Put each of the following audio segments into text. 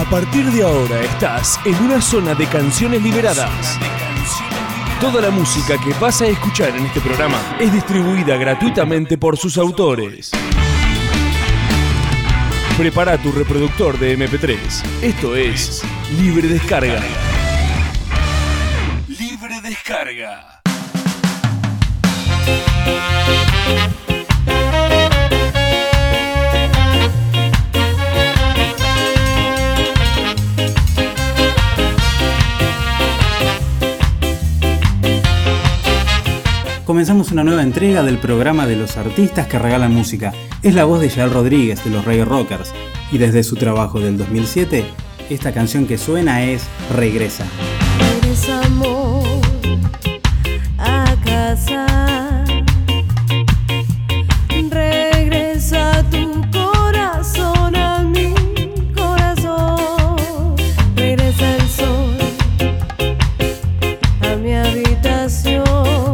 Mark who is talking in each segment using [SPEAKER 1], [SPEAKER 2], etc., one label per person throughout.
[SPEAKER 1] A partir de ahora estás en una zona de canciones liberadas. Toda la música que vas a escuchar en este programa es distribuida gratuitamente por sus autores. Prepara tu reproductor de MP3. Esto es Libre Descarga. Libre Descarga.
[SPEAKER 2] Comenzamos una nueva entrega del programa de los artistas que regalan música. Es la voz de Yael Rodríguez de los Reggae Rockers y desde su trabajo del 2007, esta canción que suena es Regresa.
[SPEAKER 3] Regresa, amor, a casa. Regresa tu corazón a mi corazón. Regresa el sol a mi habitación.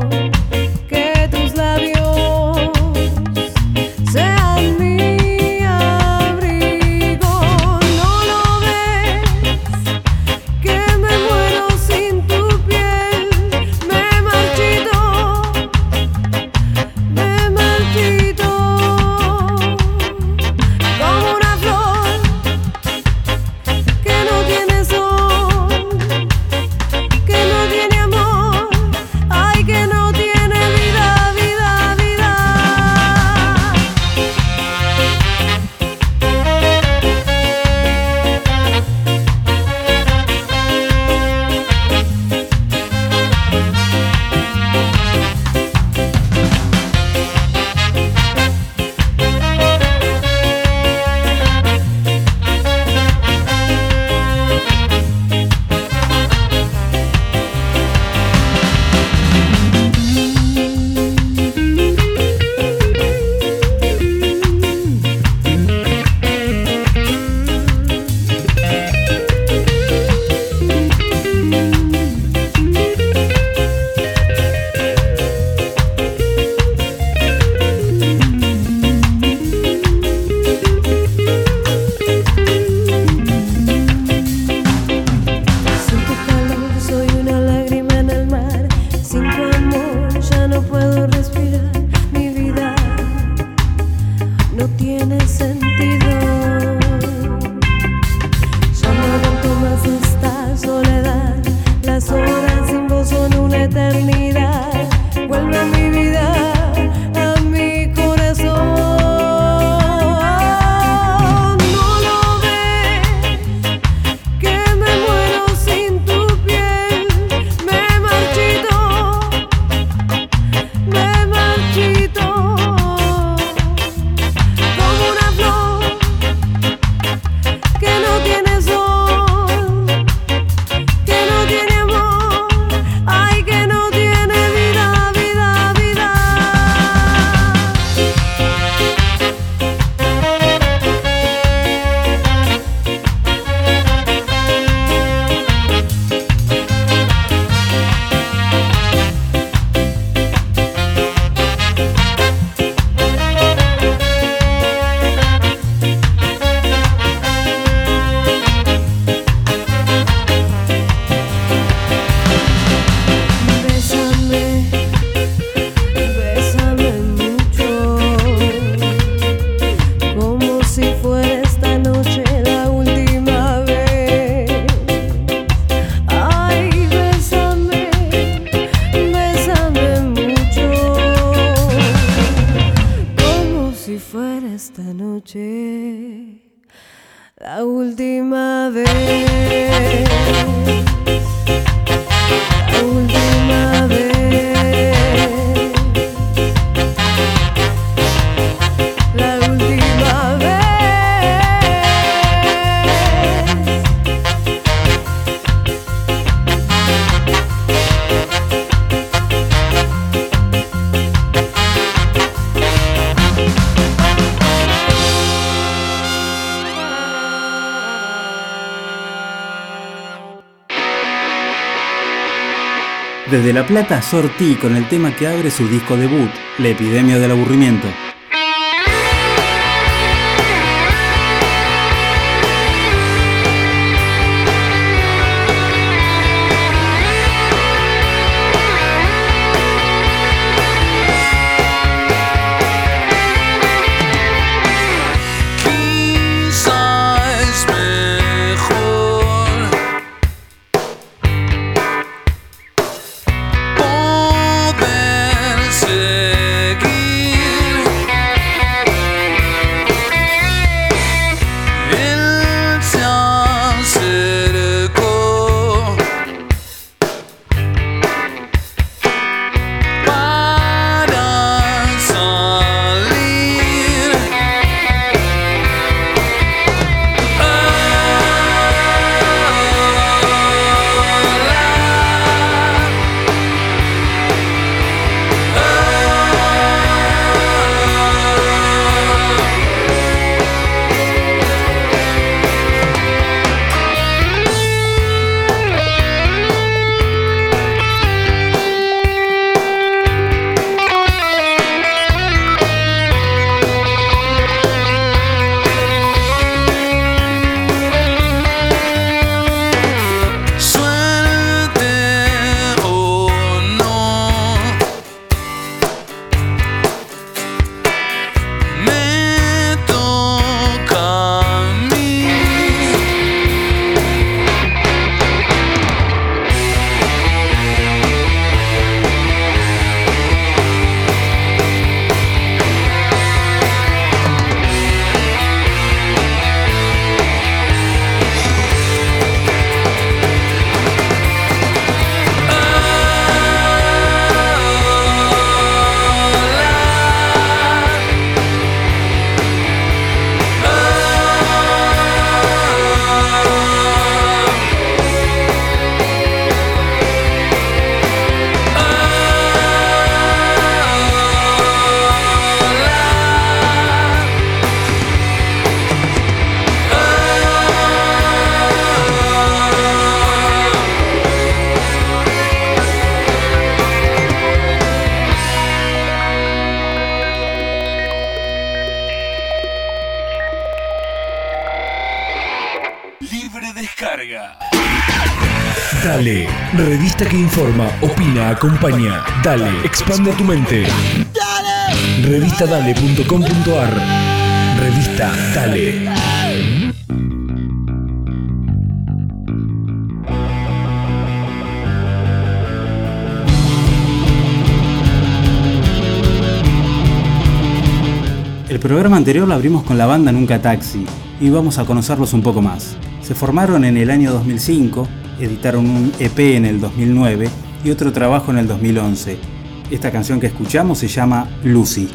[SPEAKER 2] Desde La Plata, Sortí con el tema que abre su disco debut, La epidemia del aburrimiento.
[SPEAKER 1] descarga. Dale, revista que informa, opina, acompaña. Dale, expande tu mente. Dale. Revistadale.com.ar. Revista Dale.
[SPEAKER 2] El programa anterior lo abrimos con la banda Nunca Taxi y vamos a conocerlos un poco más. Se formaron en el año 2005, editaron un EP en el 2009 y otro trabajo en el 2011. Esta canción que escuchamos se llama Lucy.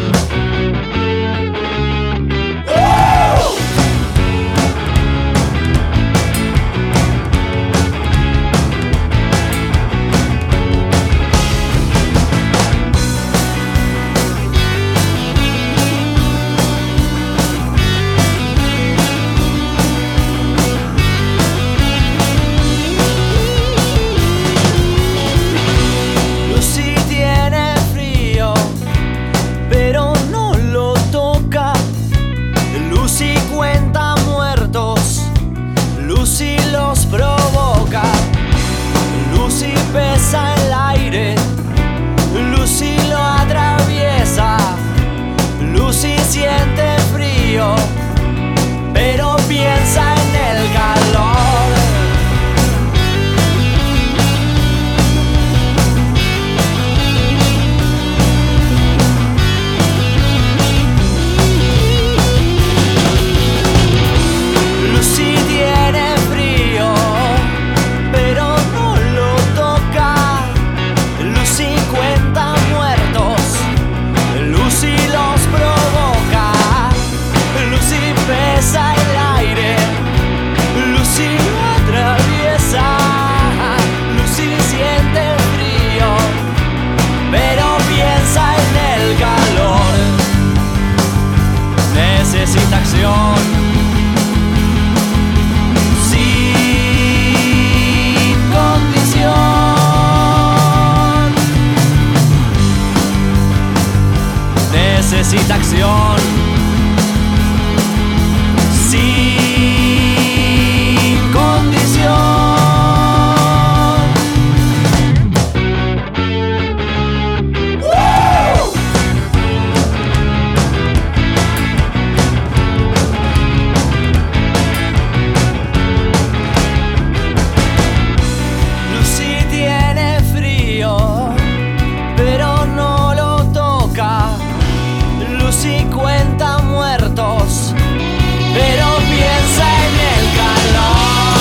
[SPEAKER 4] Necesita acción sin condición. Lucy tiene frío, pero no lo toca. Lucy cuenta muertos, pero piensa en el calor.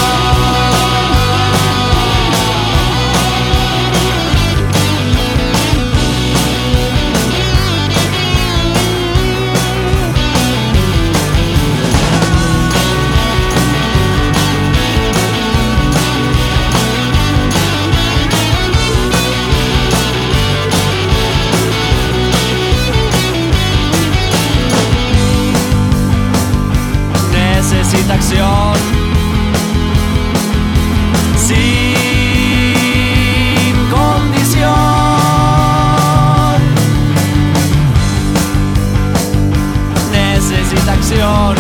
[SPEAKER 4] Necesita acción sin condición. Necesita acción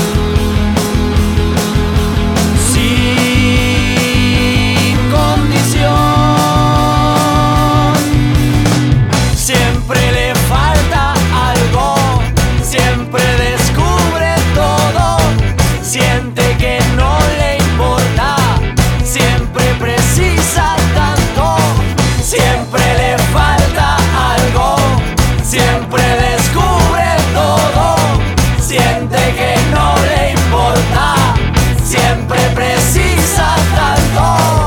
[SPEAKER 4] sin condición. Siempre le falta algo, siempre descubre todo. Siente que no le importa, siempre precisa tanto. Siempre le falta algo, siempre descubre todo. Siente que no le importa, siempre precisa tanto.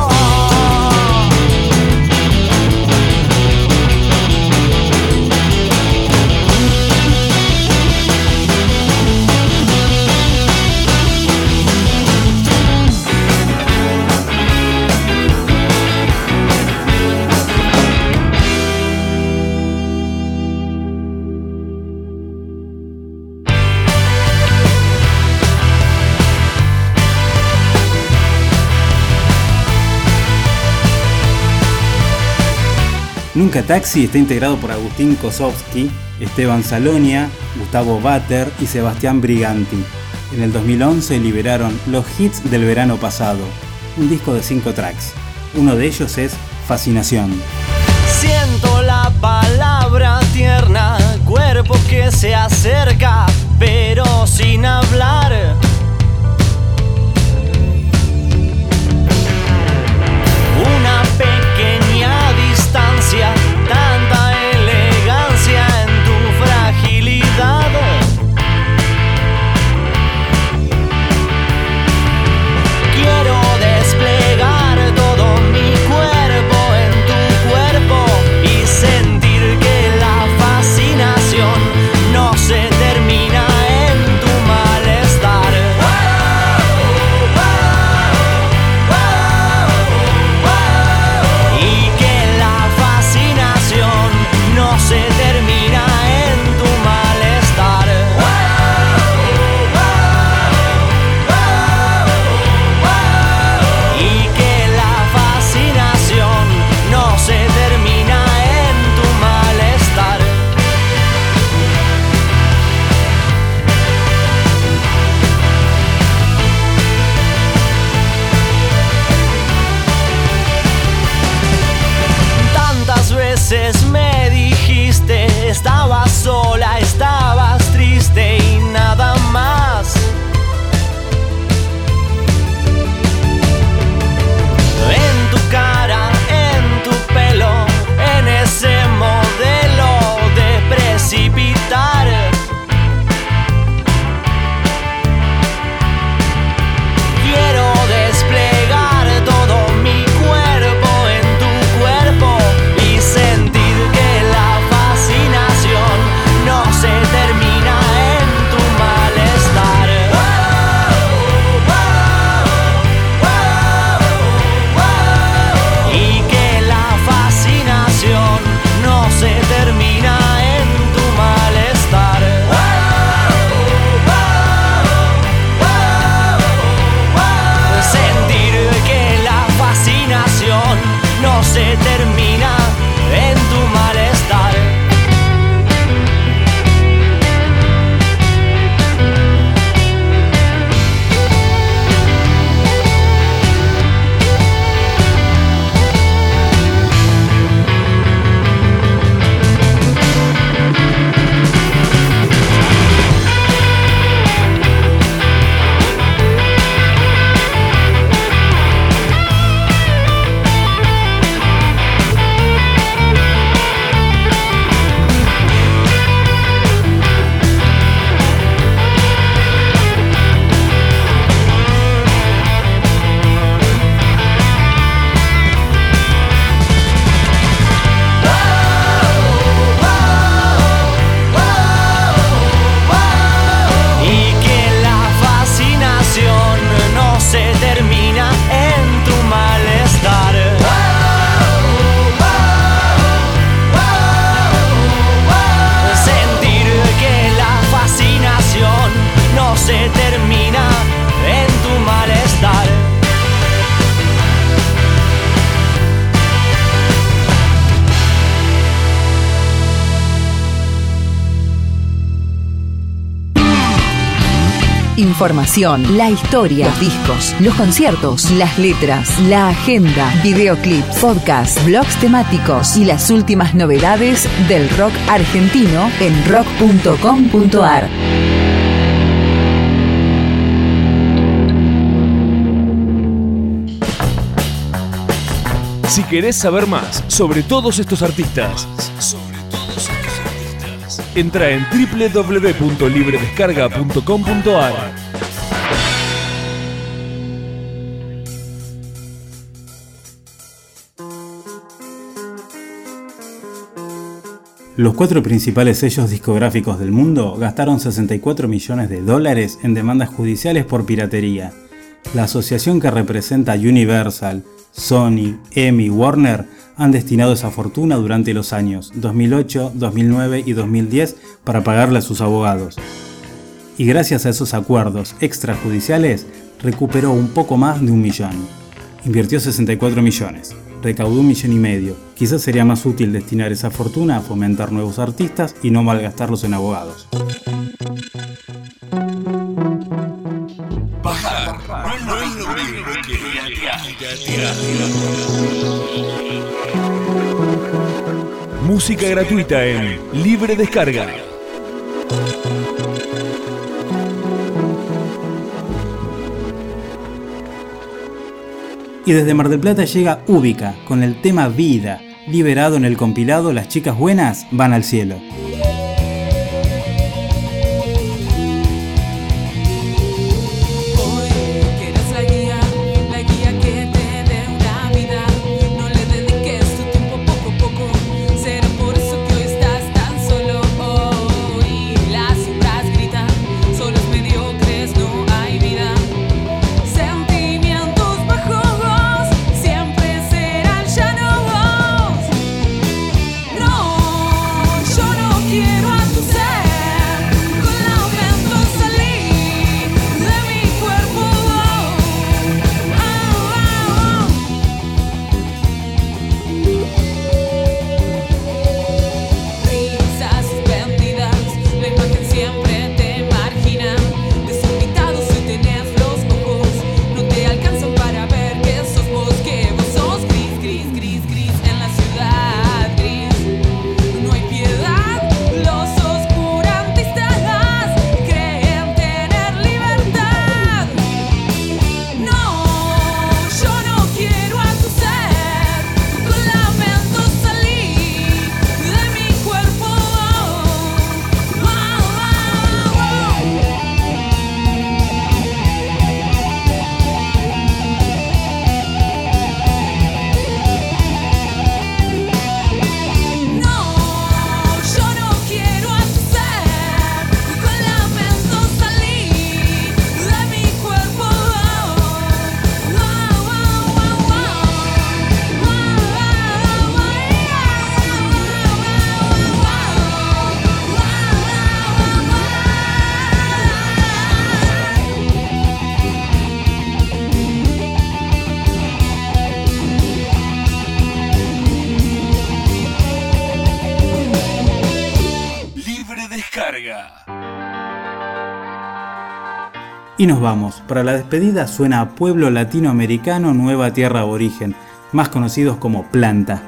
[SPEAKER 2] Nunca Taxi está integrado por Agustín Kosovsky, Esteban Salonia, Gustavo Bater y Sebastián Briganti. En el 2011 liberaron Los hits del verano pasado, un disco de 5 tracks. Uno de ellos es Fascinación.
[SPEAKER 4] Siento la palabra tierna, cuerpo que se acerca, pero sin hablar. Una pequeña distancia, tanta elegancia en tu fragilidad. Quiero desplegar todo mi cuerpo en tu cuerpo y sentir que la fascinación no se termina en tu malestar. Y que la fascinación no se termina en tu malestar. Y que la fascinación no se termina en tu malestar. Tantas veces me dijiste, estabas sola, estabas triste y nada más. En tu cara, en tu pelo, en ese modelo de precipitar. Quiero desplegar todo mi cuerpo en tu cuerpo y sentir que la fascinación no se termina en tu malestar. Y que la fascinación no se termina en tu malestar. Sentir que la fascinación no se termina en tu malestar. Y que la fascinación no se termina en tu malestar. Sentir que la fascinación no se termina en tu malestar.
[SPEAKER 5] Información, la historia, los discos, los conciertos, las letras, la agenda, videoclips, podcasts, blogs temáticos y las últimas novedades del rock argentino en rock.com.ar.
[SPEAKER 1] Si querés saber más sobre todos estos artistas, entra en www.libredescarga.com.ar.
[SPEAKER 2] Los 4 principales sellos discográficos del mundo gastaron $64 millones en demandas judiciales por piratería. La asociación que representa a Universal, Sony, EMI y Warner han destinado esa fortuna durante los años 2008, 2009 y 2010 para pagarle a sus abogados. Y gracias a esos acuerdos extrajudiciales, recuperó un poco más de $1 millón. Invirtió 64 millones, recaudó $1,5 millones. Quizás sería más útil destinar esa fortuna a fomentar nuevos artistas y no malgastarlos en abogados.
[SPEAKER 1] Bajar. No es lo mismo. Música gratuita en Libre Descarga.
[SPEAKER 2] Y desde Mar del Plata llega Ubica con el tema Vida, liberado en el compilado Las Chicas Buenas Van al Cielo. Y nos vamos. Para la despedida suena a Pueblo Latinoamericano Nueva Tierra Aborigen, más conocidos como Planta.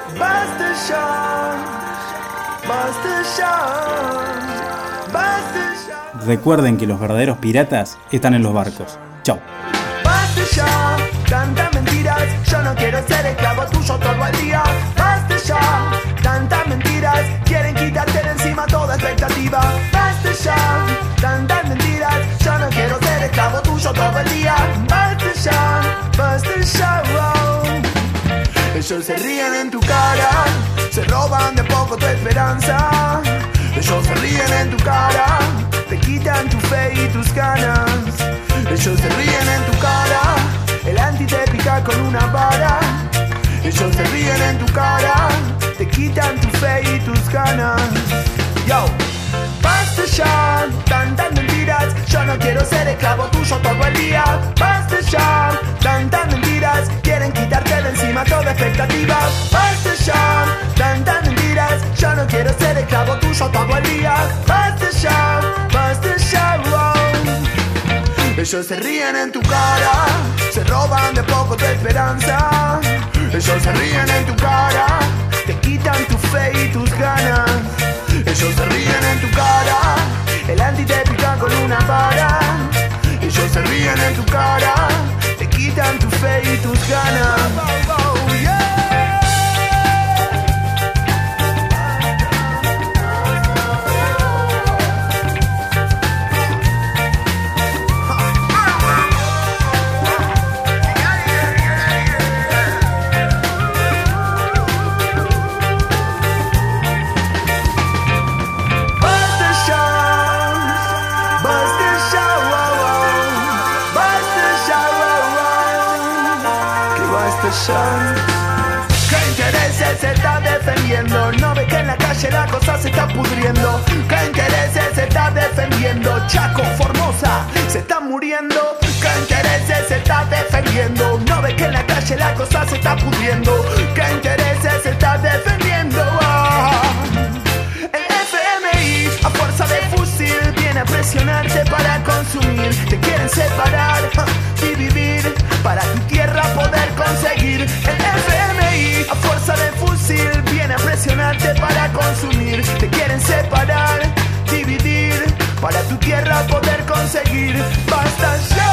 [SPEAKER 2] Recuerden que los verdaderos piratas están en los barcos. Chau.
[SPEAKER 6] Basta ya, tantas mentiras, yo no quiero ser esclavo tuyo todo el día. Basta ya, tantas mentiras, quieren quitarte de encima toda expectativa. Basta ya, tantas mentiras, yo no quiero ser esclavo tuyo todo el día. Basta ya, wow. Ellos se ríen en tu cara, se roban de poco tu esperanza. Ellos se ríen en tu cara, te quitan tu fe y tus ganas. Ellos se ríen en tu cara, el anti te pica con una vara. Ellos se ríen en tu cara, te quitan tu fe y tus ganas. Yo, basta ya, tantas mentiras, yo no quiero ser esclavo tuyo todo el día. Basta ya, tantas mentiras, quieren quitarte de encima toda expectativa. Basta ya, tantas mentiras, yo no quiero ser esclavo tuyo todo el día. Basta ya, wow. Ellos se ríen en tu cara, se roban de poco tu esperanza. Ellos se ríen en tu cara, te quitan tu fe y tus ganas. Ellos se ríen en tu cara, el anti te pica con una vara. Ellos se ríen en tu cara, te quitan tu fe y tus ganas. ¿Qué intereses se está defendiendo? No ve que en la calle la cosa se está pudriendo. ¿Qué intereses se está defendiendo? Chaco, Formosa, se está muriendo. ¿Qué intereses se está defendiendo? No ve que en la calle la cosa se está pudriendo. ¿Qué intereses se está defendiendo? El FMI a fuerza de fusil viene a presionarte para consumir. Te quieren separar y vivir para tu decir basta ya.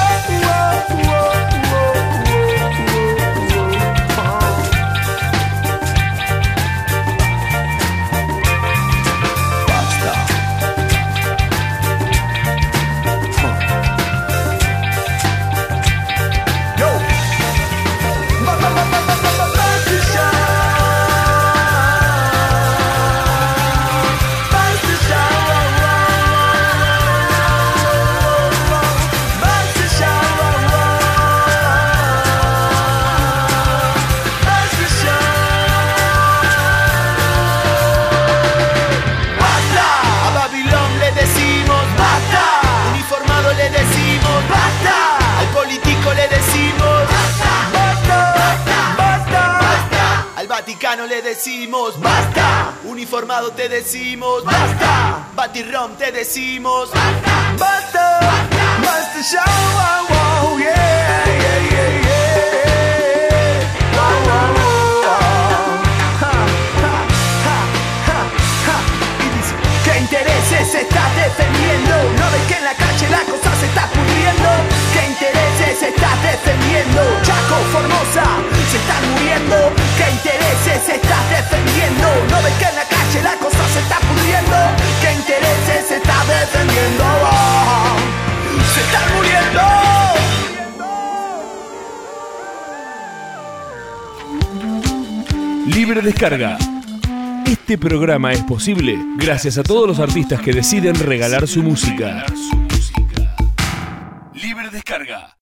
[SPEAKER 6] Le decimos basta, uniformado te decimos basta, Batirrom te decimos basta, basta, basta ya, wow, wow, yeah, yeah, yeah, yeah, wow, wow, wow. Ha, ha, ha, ha, ha. Y dice, ¿qué intereses estás defendiendo? ¿No ves que en la calle la cosa se está pudriendo? ¿Qué intereses estás defendiendo? Chaco, Formosa, se están muriendo. ¿Qué intereses estás defendiendo? ¿No ves que en la calle la cosa se está pudriendo? ¿Qué intereses estás defendiendo? Oh, se están muriendo.
[SPEAKER 1] Libre descarga. Este programa es posible gracias a todos los artistas que deciden regalar su música. Libre descarga.